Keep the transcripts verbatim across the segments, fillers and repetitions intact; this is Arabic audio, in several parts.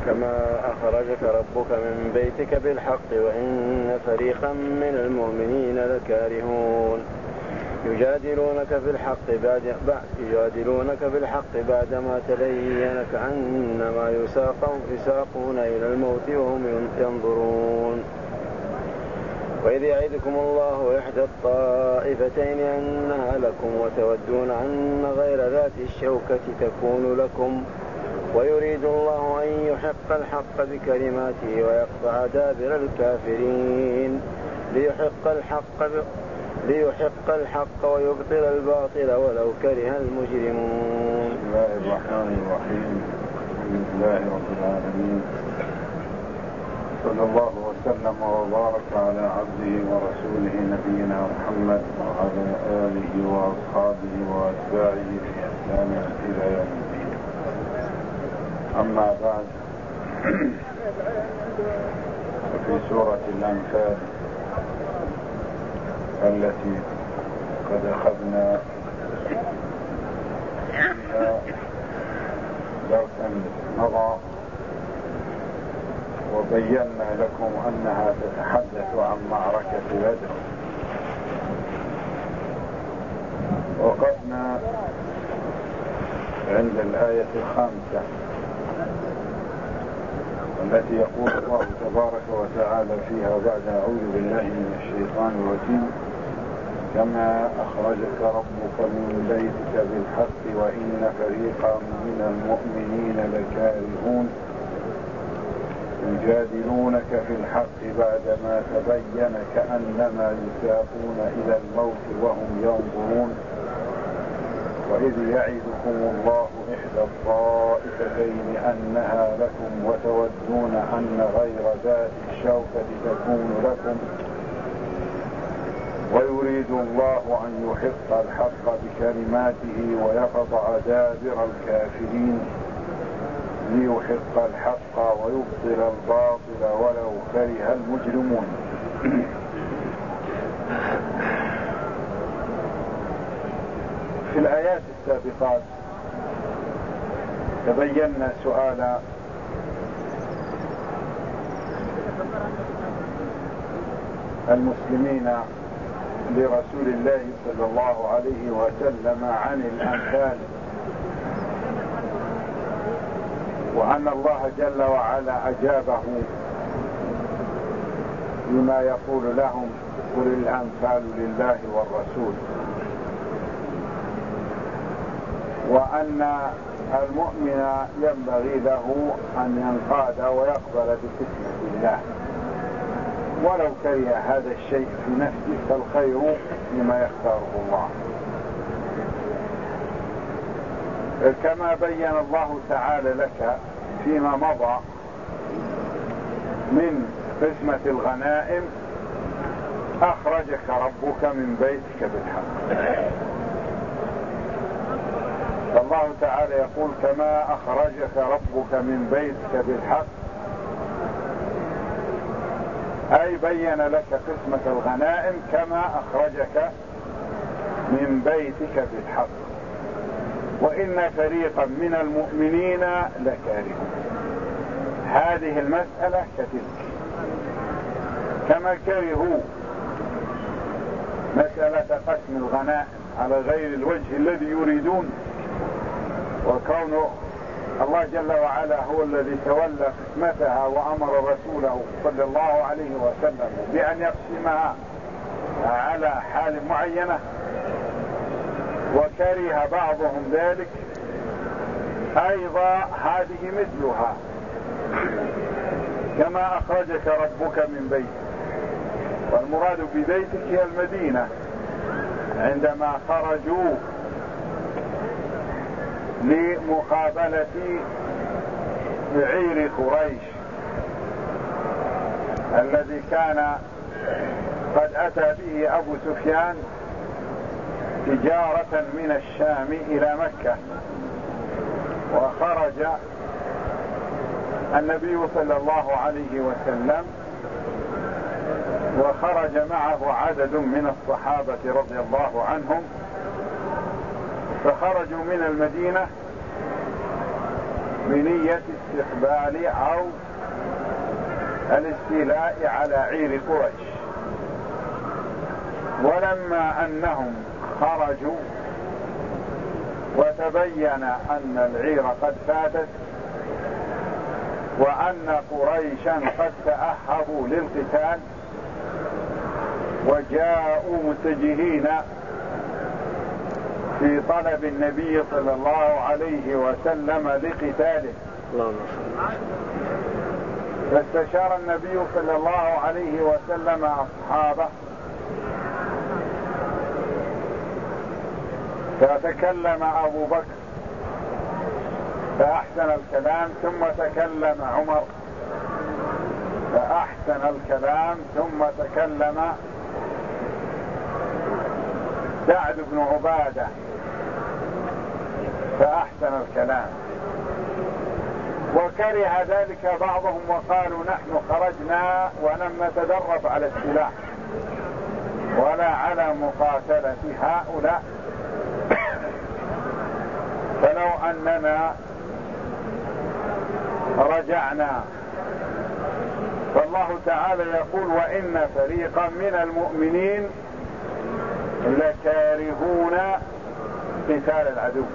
كما أخرجك ربك من بيتك بالحق وإن فريقا من المؤمنين لكارهون يجادلونك في الحق بعد يجادلونك في الحق بعدما تبين كأنما يساقون إلى الموت وهم ينظرون. وإذ يعدكم الله إحدى الطائفتين أنها لكم وتودون أن غير ذات الشوكة تكون لكم ويريد الله أن يحق الحق بكلماته ويقطع دابر الكافرين ليحق الحق ب... ليحق الحق ويبطل الباطل ولو كره المجرمون. بسم الله الرحمن الرحيم. الحمد لله رب العالمين، صلى الله وسلم وبارك على عبده ورسوله نبينا محمد وعلى آله وأصحابه وأتباعه بإحسان إلى يوم الدين. أما بعد، في سورة الأنفال التي قد أخذنا فيها درسا مضى وبينا لكم أنها تتحدث عن معركة بدر، وقفنا عند الآية الخامسة التي يقول الله تبارك وتعالى فيها بعد أعوذ بالله من الشيطان الرجيم: كما أخرجك ربك من بيتك بالحق وإن فريقا من المؤمنين لكارهون يجادلونك في الحق بعدما تبين كأنما يساقون إلى الموت وهم ينظرون. وإذ يعدكم الله إحدى الطائفتين أنها لكم وتودون أن غير ذات الشوكة تكون لكم ويريد الله أن يحق الحق بكلماته ويقطع دابر الكافرين ليحق الحق ويبطل الباطل ولو كره المجرمون. في الآيات السابقات تبين سؤال المسلمين لرسول الله صلى الله عليه وسلم عن الأنفال، وأن الله جل وعلا أجابه بما يقول لهم: قل الأنفال لله والرسول، وأن المؤمن ينبغي له أن ينقاد ويقبل بحكمة الله ولو كره هذا الشيء في نفسه، فالخير لما يختاره الله. كما بين الله تعالى لك فيما مضى من قسمة الغنائم: أخرجك ربك من بيتك بالحق. فالله تعالى يقول: كما أخرجك ربك من بيتك بالحق، أي بين لك قسمة الغنائم كما أخرجك من بيتك بالحق. وإن فريقا من المؤمنين لكارهون. هذه المسألة كتلك، كما كرهوا مسألة قسم الغنائم على غير الوجه الذي يريدون، وكونه الله جل وعلا هو الذي تولى قسمتها وأمر رسوله صلى الله عليه وسلم بأن يقسمها على حال معينة، وكره بعضهم ذلك، أيضا هذه مثلها. كما أخرجك ربك من بيتك، والمراد ببيتك هي المدينة. عندما خرجوا لمقابلة عير قريش الذي كان قد أتى به أبو سفيان تجارة من الشام إلى مكة، وخرج النبي صلى الله عليه وسلم وخرج معه عدد من الصحابة رضي الله عنهم، فخرجوا من المدينة بنية استقبال أو الاستيلاء على عير قريش. ولما أنهم خرجوا وتبين أن العير قد فاتت وأن قريشا قد تأهبوا للقتال وجاءوا متجهين في طلب النبي صلى الله عليه وسلم لقتاله، فاستشار النبي صلى الله عليه وسلم أصحابه فتكلم أبو بكر فأحسن الكلام، ثم تكلم عمر فأحسن الكلام، ثم تكلم سعد بن عبادة فأحسن الكلام. وكره ذلك بعضهم وقالوا نحن خرجنا ولم نتدرب على السلاح ولا على مقاتلة هؤلاء، فلو أننا رجعنا. فالله تعالى يقول وإن فريقا من المؤمنين لكارهون قتال العدو.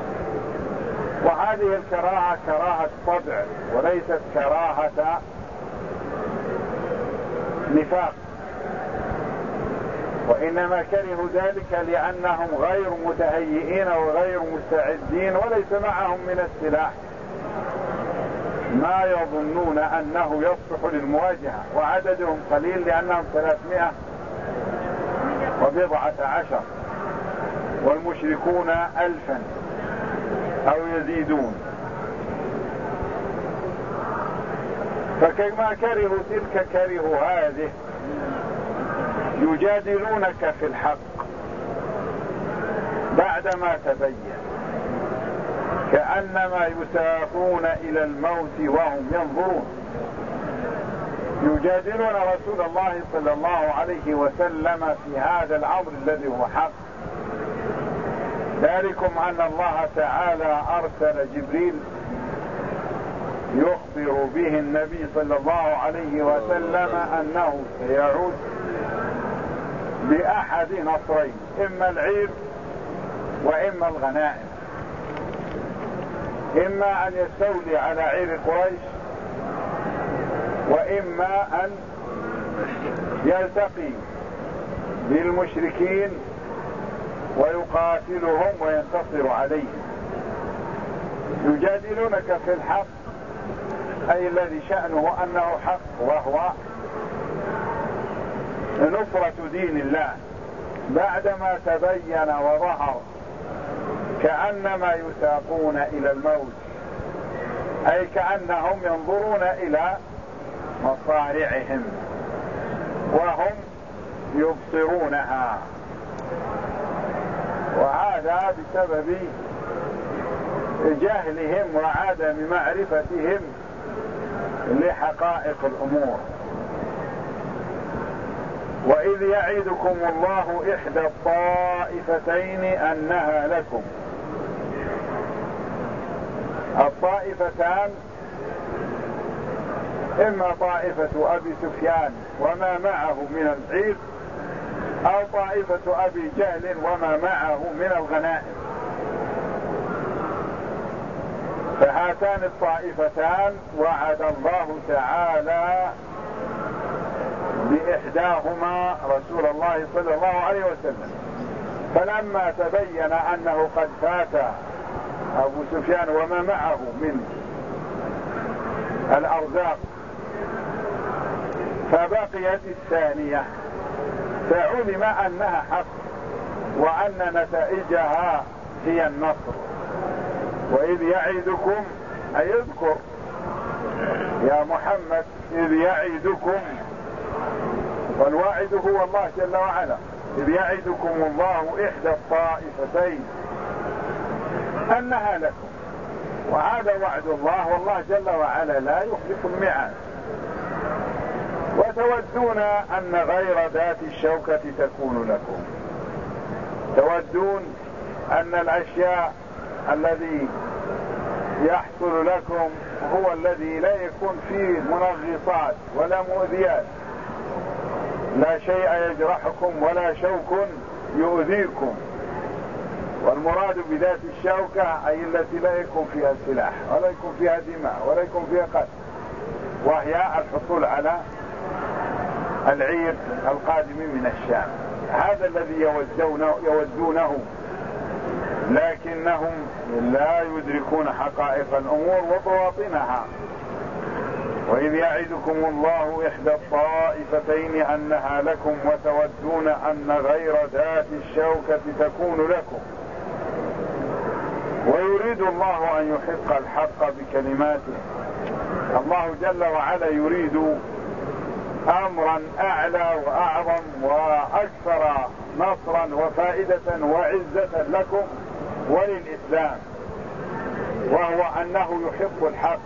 وهذه الكراهة كراهة طبع وليست كراهة نفاق، وإنما كرهوا ذلك لأنهم غير متهيئين وغير مستعدين وليس معهم من السلاح ما يظنون أنه يصلح للمواجهة، وعددهم قليل لأنهم ثلاثمائة وبضعة عشر والمشركون ألفا أو يزيدون. فكما كرهوا تلك كرهوا هذه، يجادلونك في الحق بعدما تبين كأنما يساقون إلى الموت وهم ينظرون. يجادلون رسول الله صلى الله عليه وسلم في هذا الأمر الذي هو حق. ذلكم أن الله تعالى أرسل جبريل يخبر به النبي صلى الله عليه وسلم أنه سيعود بأحد نصرين، إما العير وإما الغنائم، إما أن يستولي على عير قريش وإما أن يلتقي بالمشركين ويقاتلهم وينتصر عليهم. يجادلونك في الحق أي الذي شأنه أنه حق، وهو نصرة دين الله بعدما تبين وظهر كأنما يساقون إلى الموت، أي كأنهم ينظرون إلى مصارعهم وهم يبصرونها، وهذا بسبب جهلهم وعدم معرفتهم لحقائق الأمور. وإذ يعدكم الله إحدى الطائفتين أنها لكم. الطائفتان إما طائفة أبي سفيان وما معه من العير، أو طائفة أبي جهل وما معه من الغنائم. فهاتان الطائفتان وعد الله تعالى بإحداهما رسول الله صلى الله عليه وسلم. فلما تبين أنه قد فات أبو سفيان وما معه من الأرزاق فبقيت الثانية، فعلم أنها حق وأن نتائجها هي النصر. وإذ يعدكم أي اذكر يا محمد إذ يعدكم، والواعد هو الله جل وعلا، إذ يعدكم الله إحدى الطائفتين أنها لكم. وهذا وعد الله، والله جل وعلا لا يخلف الميعاد. وتودون أن غير ذات الشوكة تكون لكم، تودون أن الأشياء الذي يحصل لكم هو الذي لا يكون فيه منغصات ولا مؤذيات، لا شيء يجرحكم ولا شوك يؤذيكم. والمراد بذات الشوكة أي التي لا يكون فيها سلاح ولا يكون فيها دماء ولا يكون فيها قتل، وهي الحصول على العير القادم من الشام. هذا الذي يودونه, يودونه لكنهم لا يدركون حقائق الأمور وبواطنها. وإذ يعدكم الله إحدى الطائفتين أنها لكم وتودون أن غير ذات الشوكة تكون لكم ويريد الله أن يحق الحق بكلماته. الله جل وعلا يريد أمرا أعلى وأعظم وأكثر نصرا وفائدة وعزة لكم وللإسلام، وهو أنه يحق الحق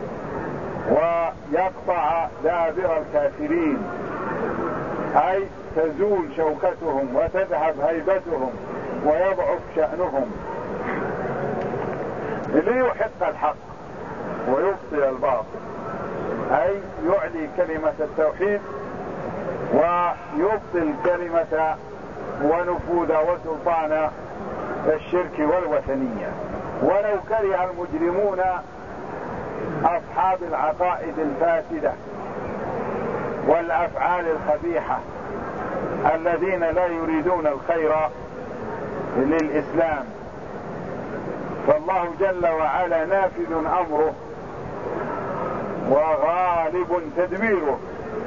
ويقطع دابر الكافرين، أي تزول شوكتهم وتذهب هيبتهم ويضعف شأنهم، ليحق الحق ويبطل الباطل، أي يعلي كلمة التوحيد ويبطل كلمة ونفوذ وسلطان الشرك والوثنية. ولو كره المجرمون أصحاب العقائد الفاسدة والأفعال الخبيحة الذين لا يريدون الخير للإسلام، فالله جل وعلا نافذ أمره وغالب تدبيره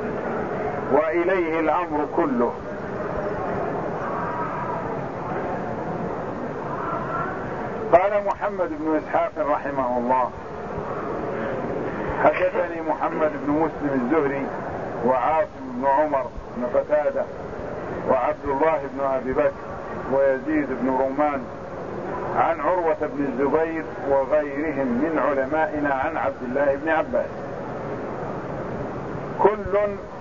وإليه الأمر كله. قال محمد بن إسحاق رحمه الله: حدثني محمد بن مسلم الزهري وعاصم بن عمر بن قتادة وعبد الله بن أبي بكر ويزيد بن رومان عن عروة بن الزبير وغيرهم من علمائنا عن عبد الله بن عباس، كل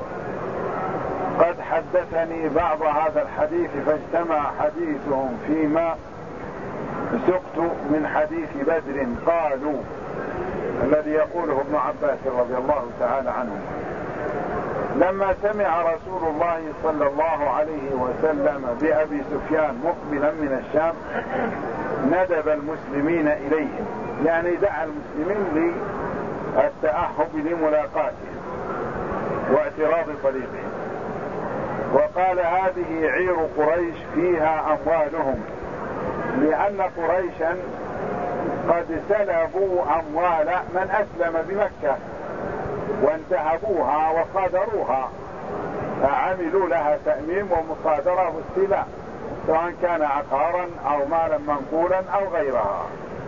قد حدثني بعض هذا الحديث فاجتمع حديثهم فيما سقت من حديث بدر. قالوا الذي يقوله ابن عباس رضي الله تعالى عنه: لما سمع رسول الله صلى الله عليه وسلم بأبي سفيان مقبلا من الشام ندب المسلمين إليهم، يعني دعا المسلمين للتأهب لملاقاته واعتراض طريقهم، وقال: هذه عير قريش فيها أموالهم، لأن قريشا قد سلبوا أموال من أسلم بمكة وانتهبوها وصادروها، فعملوا لها تأميم ومصادرة واستيلاء، سواء كان عقارا أو مالا منقولا أو غيرها.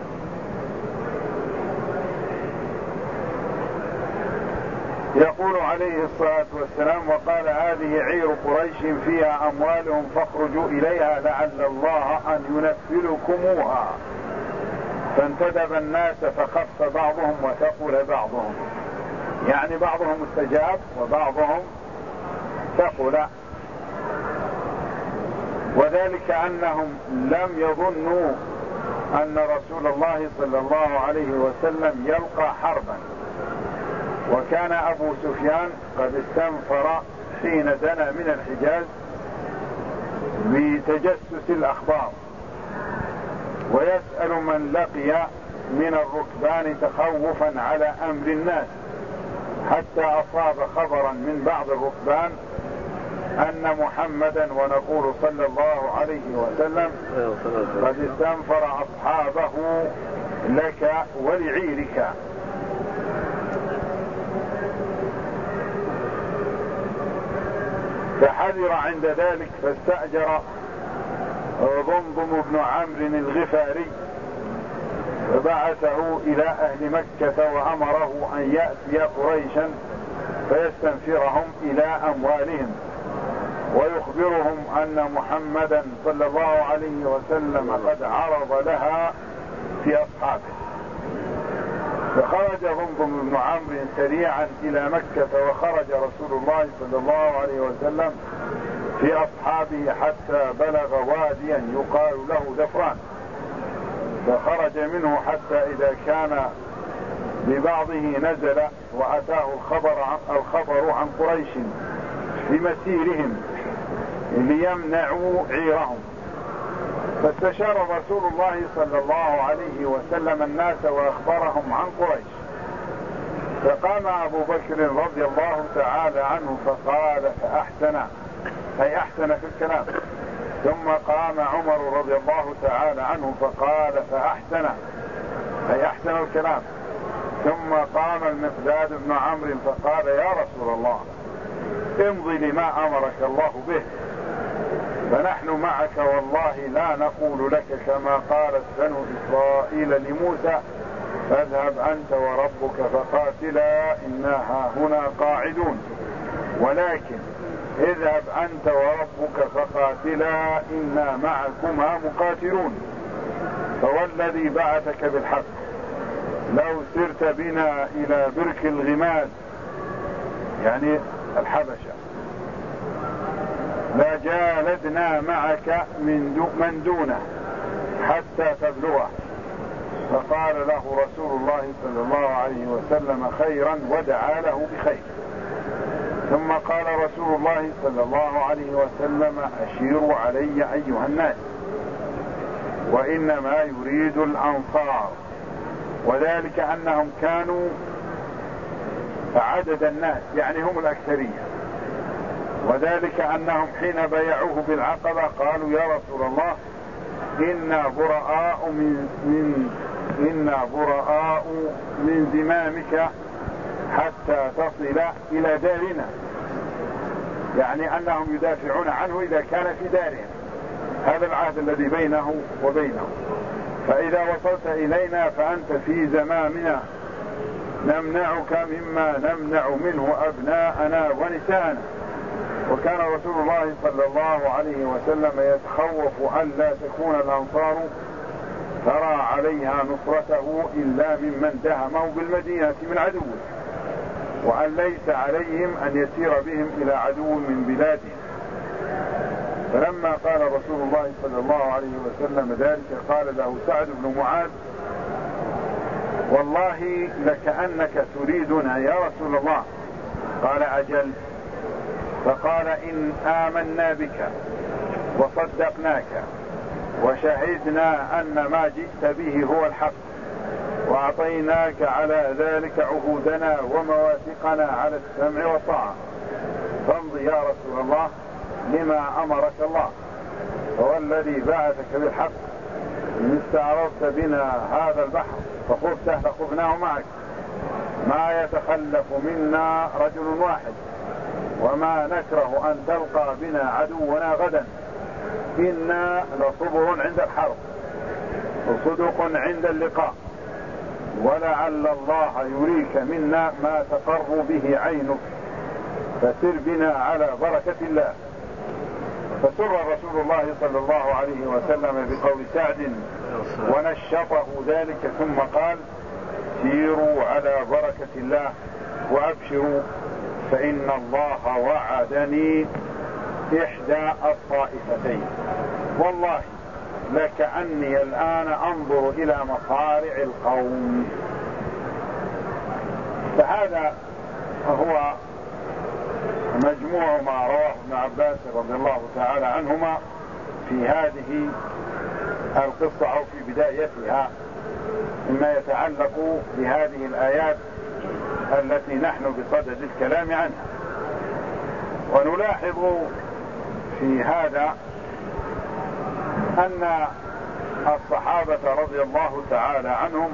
يقول عليه الصلاة والسلام: وقال: هذه عير قريش فيها أموالهم فاخرجوا إليها لعل الله أن ينفلكموها. فانتدب الناس فخف بعضهم وثقل بعضهم، يعني بعضهم استجاب وبعضهم ثقل، وذلك أنهم لم يظنوا أن رسول الله صلى الله عليه وسلم يلقى حربا، وكان أبو سفيان قد استنفر حين دنا من الحجاز بتجسس الأخبار ويسأل من لقي من الركبان تخوفا على أمر الناس، حتى أصاب خبرا من بعض الركبان أن محمدا ونقول صلى الله عليه وسلم قد استنفر أصحابه لك ولعيرك. فحذر عند ذلك فاستأجر ضمضم بن عمرو الغفاري فبعثه إلى أهل مكة وأمره أن يأتي قريشا فيستنفرهم إلى أموالهم ويخبرهم أن محمدا صلى الله عليه وسلم قد عرض لها في أصحابه. فخرج ضمضم بن عمرو سريعا إلى مكة، وخرج رسول الله صلى الله عليه وسلم في أصحابه حتى بلغ واديا يقال له ذفران، فخرج منه حتى إذا كان ببعضه نزل وأتاه الخبر عن, الخبر عن قريش بمسيرهم ليمنعوا عيرهم، فاستشار رسول الله صلى الله عليه وسلم الناس وأخبرهم عن قريش. فقام أبو بكر رضي الله تعالى عنه فقال فأحسن، أي أحسن في الكلام. ثم قام عمر رضي الله تعالى عنه فقال فأحسن، أي أحسن الكلام. ثم قام المقداد بن عمرو فقال يا رسول الله امضي لما أمرك الله به، فنحن معك والله لا نقول لك كما قالت بنو إسرائيل لموسى فاذهب أنت وربك فقاتلا إنا هنا قاعدون، ولكن اذهب أنت وربك فقاتلا إنا معكما مقاتلون، فوالذي بعثك بالحق لو سرت بنا إلى برك الغماد يعني الحبشة لجالدنا معك من, دو من دونه حتى تبلغه. فقال له رسول الله صلى الله عليه وسلم خيرا ودعا له بخير. ثم قال رسول الله صلى الله عليه وسلم أشيروا علي أيها الناس، وإنما يريد الأنصار، وذلك أنهم كانوا عدد الناس يعني هم الأكثرية، وذلك أنهم حين بايعوه بالعقبة قالوا يا رسول الله إنا براء من, من إنا براء من زمامك حتى تصل إلى دارنا، يعني أنهم يدافعون عنه إذا كان في دارهم، هذا العهد الذي بينه وبينه، فإذا وصلت إلينا فأنت في زمامنا نمنعك مما نمنع منه أبناءنا ونساءنا. وكان رسول الله صلى الله عليه وسلم يتخوف أن لا تكون الأنصار ترى عليها نصرته إلا ممن دهمه بالمدينة من عدوه، وأن ليس عليهم أن يسير بهم إلى عدو من بلادهم. فلما قال رسول الله صلى الله عليه وسلم ذلك قال له سعد بن معاذ والله لكأنك تريدنا يا رسول الله. قال أجل. فقال إن آمنا بك وصدقناك وشهدنا أن ما جئت به هو الحق وأعطيناك على ذلك عهودنا ومواثقنا على السمع والطاعة فامضي يا رسول الله لما أمرك الله، فوالذي بعثك بالحق إن استعرضت بنا هذا البحر فخذته لخذناه معك، ما يتخلف منا رجل واحد، وما نكره أن تلقى بنا عدونا غدا، إنا لصبر عند الحرب وصدق عند اللقاء، ولعل الله يريك منا ما تقر به عينك، فسر بنا على بركة الله. فسر رسول الله صلى الله عليه وسلم بقول سعد ونشطه ذلك، ثم قال سيروا على بركة الله وأبشروا فإن الله وعدني إحدى الطائفتين، والله لكأني الآن أنظر إلى مصارع القوم. فهذا هو مجموع ما رواه ابن عباس رضي الله تعالى عنهما في هذه القصة أو في بدايتها مما يتعلق بهذه الآيات التي نحن بصدد الكلام عنها. ونلاحظ في هذا أن الصحابة رضي الله تعالى عنهم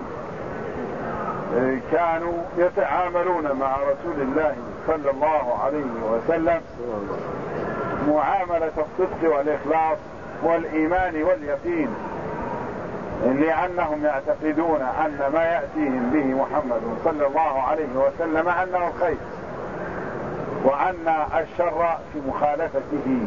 كانوا يتعاملون مع رسول الله صلى الله عليه وسلم معاملة الصدق والإخلاص والإيمان واليقين، لأنهم يعتقدون أن ما يأتيهم به محمد صلى الله عليه وسلم أنه الخير، وأن الشر في مخالفته.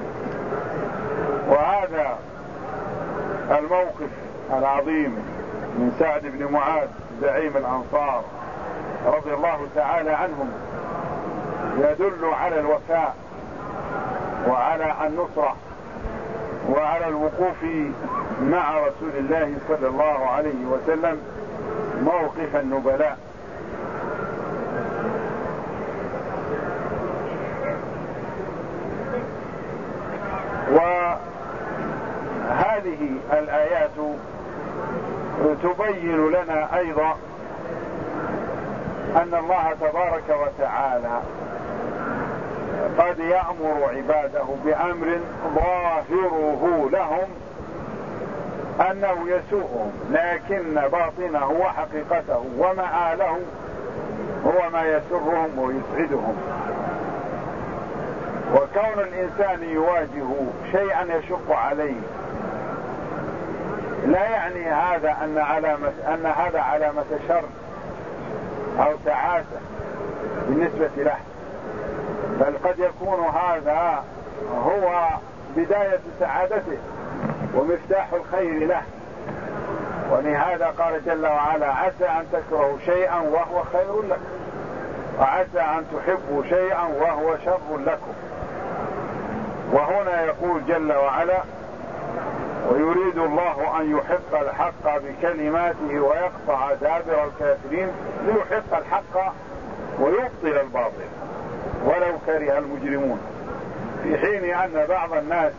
وهذا الموقف العظيم من سعد بن معاذ زعيم الأنصار رضي الله تعالى عنهم يدل على الوفاء وعلى النصرة وعلى الوقوف مع رسول الله صلى الله عليه وسلم موقف النبلاء. وهذه الآيات تبين لنا أيضا أن الله تبارك وتعالى قد يأمر عباده بأمر ظاهره لهم أنه يسوءهم، لكن باطنه وحقيقته ومآله هو ما يسرهم ويسعدهم. وكون الإنسان يواجه شيئا يشق عليه لا يعني هذا أن علامة أن هذا علامة شر أو تعاسة بالنسبة له، بل قد يكون هذا هو بداية سعادته ومفتاح الخير له. ولهذا قال جل وعلا: عسى أن تكرهوا شيئا وهو خير لكم، وعسى أن تحبوا شيئا وهو شر لكم. وهنا يقول جل وعلا: ويريد الله أن يحق الحق بكلماته ويقطع دابر الكافرين ليحق الحق ويبطل الباطل ولو كره المجرمون. في حين أن بعض الناس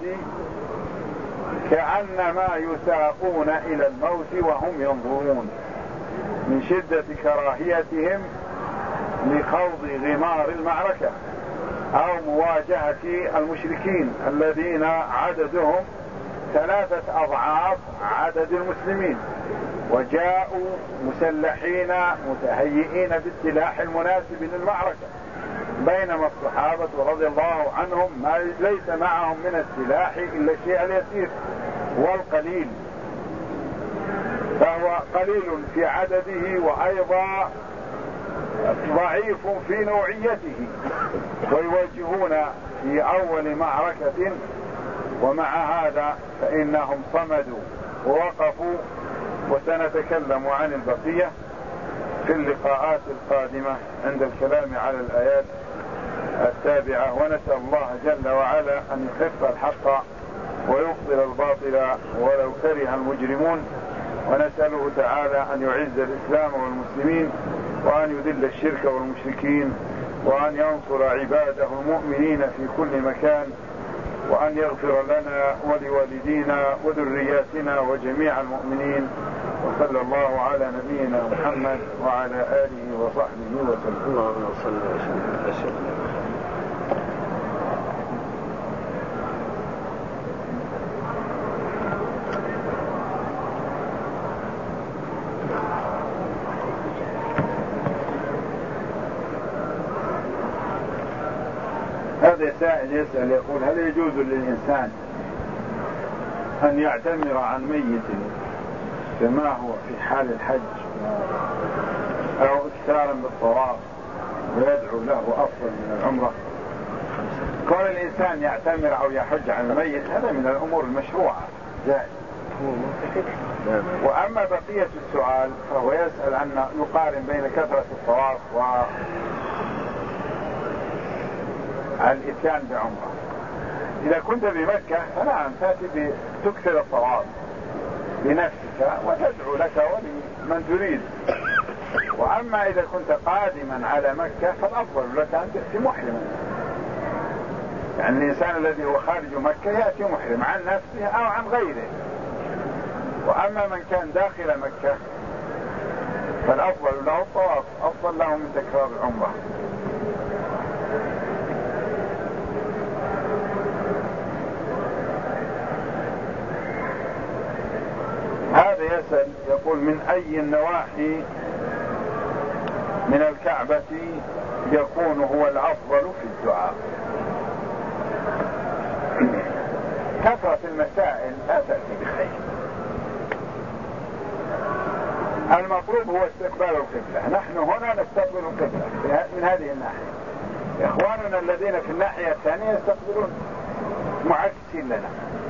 كأنما يساقون إلى الموت وهم ينظرون من شدة كراهيتهم لخوض غمار المعركة أو مواجهة المشركين الذين عددهم ثلاثة أضعاف عدد المسلمين، وجاءوا مسلحين متهيئين بالسلاح المناسب للمعركة، بينما الصحابة رضي الله عنهم ما ليس معهم من السلاح إلا الشيء اليسير والقليل، فهو قليل في عدده وأيضا ضعيف في نوعيته، ويواجهون في أول معركة، ومع هذا فإنهم صمدوا ووقفوا. وسنتكلم عن البقية في اللقاءات القادمة عند الكلام على الآيات التابعة. ونسأل الله جل وعلا أن يحق الحق ويبطل الباطل ولو كره المجرمون، ونسأله تعالى أن يعز الإسلام والمسلمين وأن يذل الشرك والمشركين وأن ينصر عباده المؤمنين في كل مكان، وأن يغفر لنا ولوالدينا وذرياتنا وجميع المؤمنين. وصلى الله على نبينا محمد وعلى آله وصحبه وسلم. اللهم صل وسلم. هذا سائل يسأل يقول: هل يجوز للإنسان أن يعتمر عن ميت كما هو في حال الحج أو اكثارا بالطواف ويدعو له أفضل من العمرة؟ كون الإنسان يعتمر أو يحج عن الميت هذا من الأمور المشروعة جائز. وأما بقية السؤال فهو يسأل أن يقارن بين كثرة الطواف و الإتيان بعمرة. إذا كنت بمكة فنعم تأتي تكثر الطواف بنفسك وتدعو لك ولمن تريد. وأما إذا كنت قادما على مكة فالأفضل لك أن تأتي محرما، يعني الإنسان الذي هو خارج مكة يأتي محرم عن نفسه أو عن غيره. وأما من كان داخل مكة فالأفضل له الطواف، أفضل له من تكرار العمرة. هذا يسأل يقول: من أي النواحي من الكعبة يكون هو الأفضل في الدعاء؟ كثرة المسائل لا تأتي بخير. المطلوب هو استقبال القبلة. نحن هنا نستقبل القبلة من هذه الناحية، إخواننا الذين في الناحية الثانية يستقبلون معكسين لنا.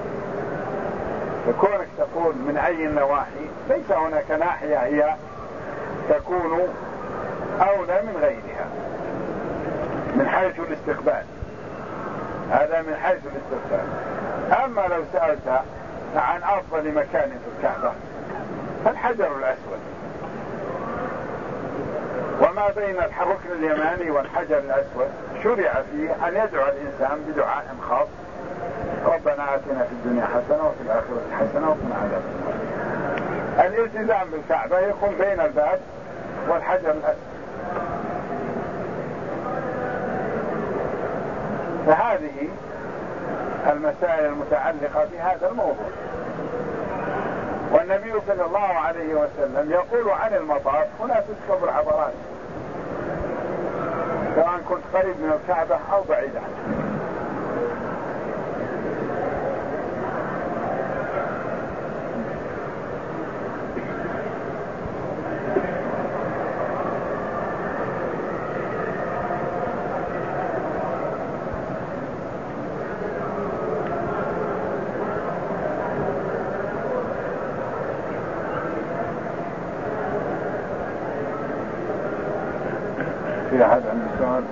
فكونك تقول من أي النواحي، ليس هناك ناحية هي تكون أولى من غيرها من حيث الاستقبال، هذا من حيث الاستقبال. أما لو سألت عن أفضل مكان في الكعبة فالحجر الأسود، وما بين الركن اليماني والحجر الأسود شرع فيه أن يدعو الإنسان بدعاء خاص: ربنا آتنا في الدنيا حسنة وفي الآخرة حسنة وقنا عذاب النار. الالتزام بالكعبة يكون بين الباب والحجر الأسود. فهذه المسائل المتعلقة بهذا الموضوع. والنبي صلى الله عليه وسلم يقول عن المطاف: هنا تسكب العبرات، سواء كنت قريب من الكعبة أو بعيد عنها. في أحد عنده سؤال؟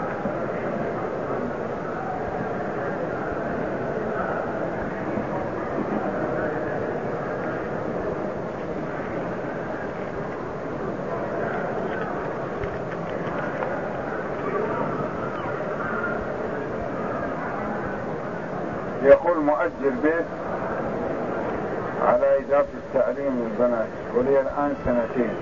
يقول مؤجر بيت على إضافة التعليم للبنات ولي الآن سنتين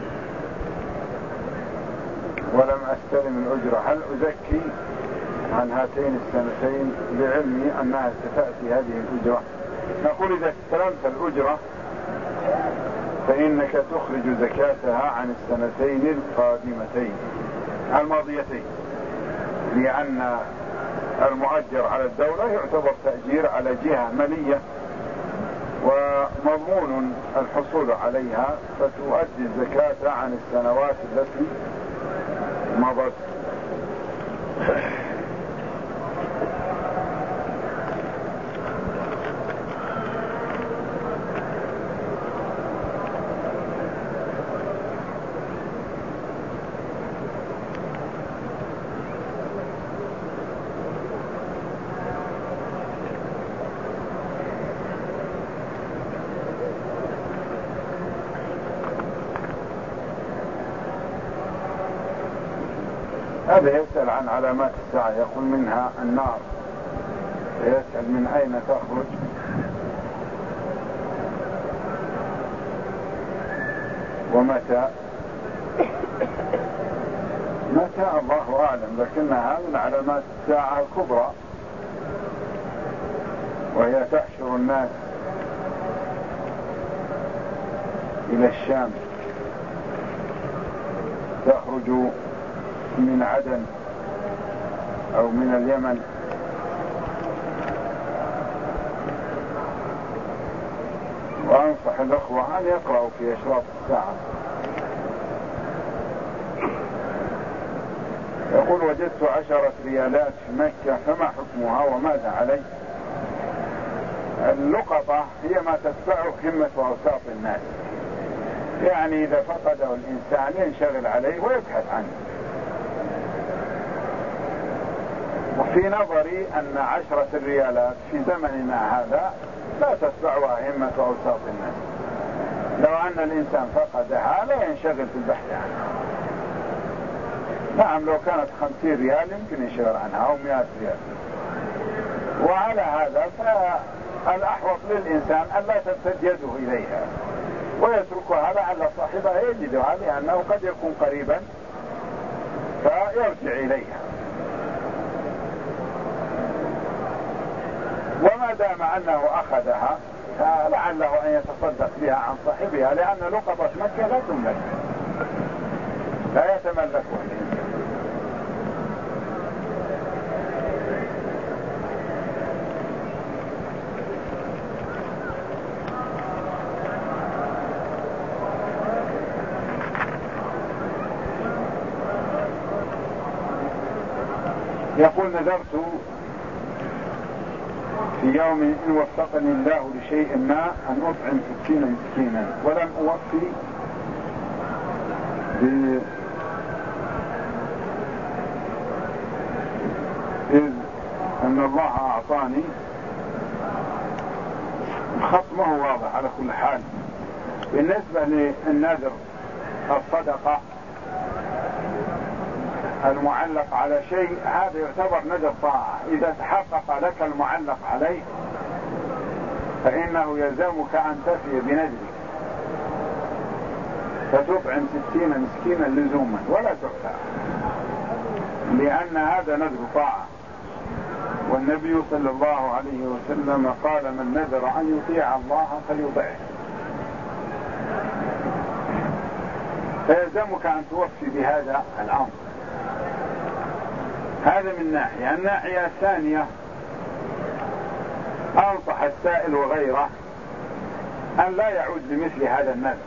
ولم أستلم الأجرة، هل أزكي عن هاتين السنتين لعلمي أنها ستأتي هذه الأجرة؟ نقول إذا استلمت الأجرة فإنك تخرج زكاتها عن السنتين القادمتين الماضيتين، لأن المؤجر على الدولة يعتبر تأجير على جهة مالية ومضمون الحصول عليها، فتؤدي الزكاة عن السنوات التي مضت. هذا يسأل عن علامات الساعة، يقول منها النار، يسأل من أين تخرج، ومتى. متى الله أعلم، لكنها من علامات الساعة الكبرى، وهي تحشر الناس إلى الشام، تخرج من عدن أو من اليمن، وأنصح الأخوة أن يقرأوا في أشراط الساعة. يقول وجدت عشرة ريالات في مكة فما حكمها وماذا علي؟ اللقطة هي ما تتبعه همة وأوساط الناس، يعني إذا فقده الإنسان ينشغل عليه ويبحث عنه. وفي نظري أن عشرة الريالات في زمننا هذا لا تتبعها همة وأوساط الناس. لو أن الإنسان فقدها لا ينشغل في البحث عنها. نعم، لو كانت خمسين ريال يمكن ينشغل عنها أو مئة ريال. وعلى هذا فالأحوط للإنسان أن لا تمتد يده إليها ويتركها لعل صاحبها يجدها، لأنه قد يكون قريبا فيرجع إليها. وما دام أنه أخذها فلعله أن يتصدق بها عن صاحبها، لأن لقطة مكة لا تملك، لا يتملكها الإنسان. يقول نذرت في يوم إن وفقني الله لشيء ما أن أطعم ستين مسكينا ولم أوفي ب... إذ أن الله أعطاني الخط ما هو واضح على كل حال. بالنسبة للنذر الصدقة المعلق على شيء، هذا يعتبر نذر طاعة. إذا تحقق لك المعلق عليه فإنه يلزمك أن تفي بنذرك، فتطعم ستين مسكينا لزوما ولا تؤثر، لأن هذا نذر طاعة. والنبي صلى الله عليه وسلم قال: من نذر أن يطيع الله فليطعه. فيلزمك أن توفي بهذا الأمر. هذا من ناحية. الناحية الثانية، أنصح السائل وغيره أن لا يعود لمثل هذا النذر،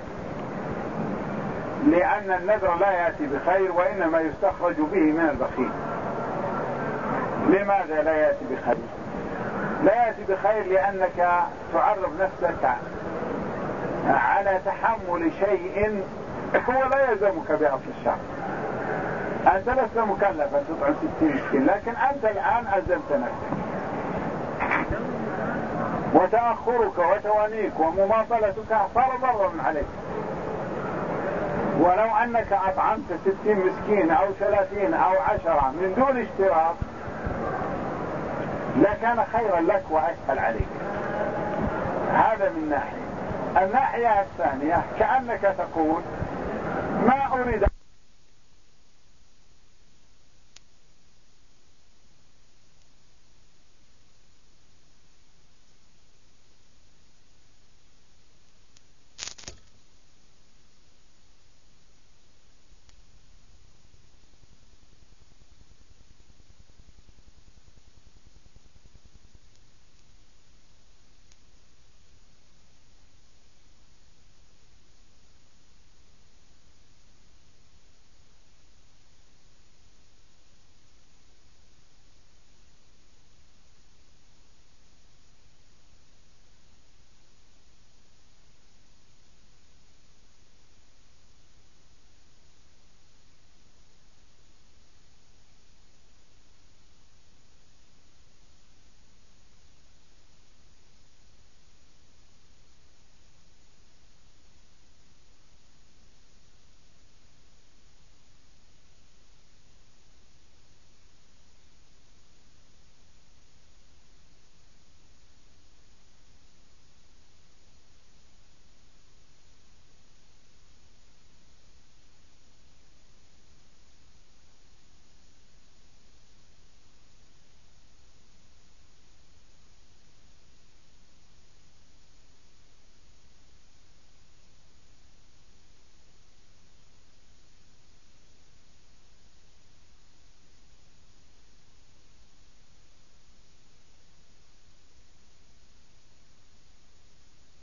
لأن النذر لا يأتي بخير وإنما يستخرج به من البخيل. لماذا لا يأتي بخير؟ لا يأتي بخير لأنك تعرض نفسك على تحمل شيء هو لا يلزمك بأصل الشرع. أنت لست مكلفا تطعم ستين مسكين، لكن أنت الآن ألزمت نفسك، وتأخرك وتوانيك ومماطلتك صار ضررا عليك. ولو أنك أطعمت ستين مسكين أو ثلاثين أو عشرة من دون اشتراط لكان خيرا لك وأسهل عليك. هذا من ناحية. الناحية الثانية، كأنك تقول: ما أريد